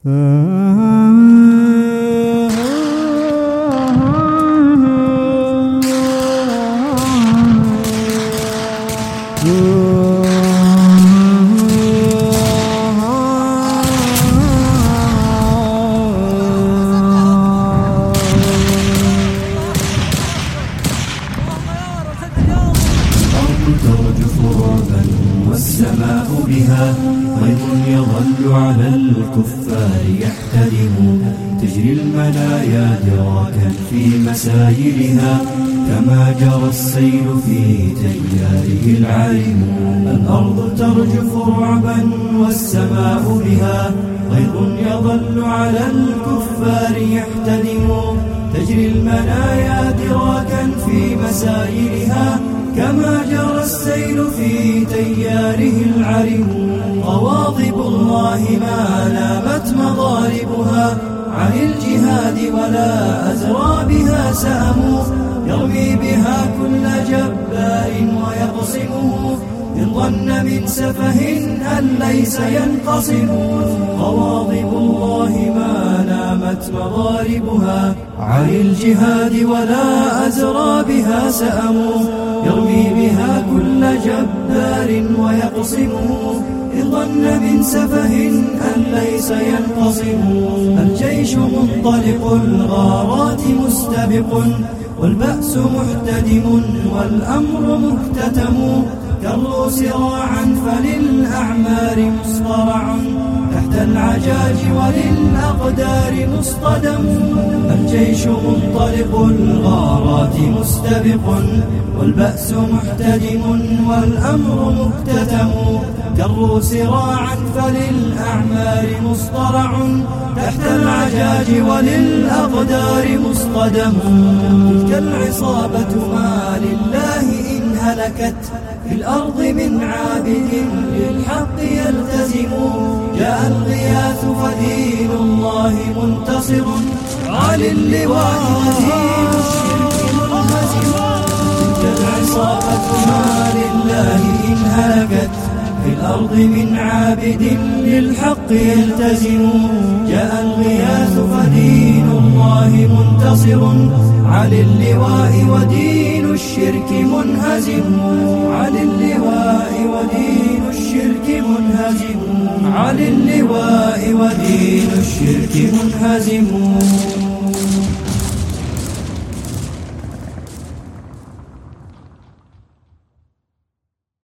ترجف رعبا والسماء بها غيظ يظل على الكفار يحتدم، تجري المنايا دراكا في مسايرها كما جرى السيل في تياره العارم. الأرض ترجف رعبا والسماء بها غيظ يظل على الكفار يحتدم، تجري المنايا دراكا في مسايرها كما جرى السيل في تياره العرم. غواضب الله ما نامت مضاربها عن الجهاد ولا أزرى بها سهم، يرمي بها كل جبار ويقصمه إن ظن من سفه أن ليس ينقصم. غواضب الله ما نامت مضاربها عن الجهاد ولا أزرى بها سهم، يرمي بها كل جبار ويقصمه إن ظن من سفه أن ليس ينقصم. الجيش منطلق الغارات مستبق والبأس محتدم والأمر مهتتم، كروا سراعا فللأعمار مصطرع تحت العجاج وللأقدار مصطدم. الجيش منطلق الغارات مستبق والبأس محتدم والأمر مهتتم، كروا سراعا فللأعمار مصطرع تحت العجاج وللأقدار مصطدم. تلك العصابة ما لله إن هلكت في الأرض من عابد للحق يلتزم، جاء الغياث فدين الله منتصر على اللواء ودين الشرك منهزم. تلك العصابة ما لله إن هلكت في الأرض من عابد للحق يلتزم، جاء الغياث فدين الله منتصر على اللواء ودين الشرك منهزم. على اللواء ودين الشرك منهزم، على اللواء ودين الشرك منهزم.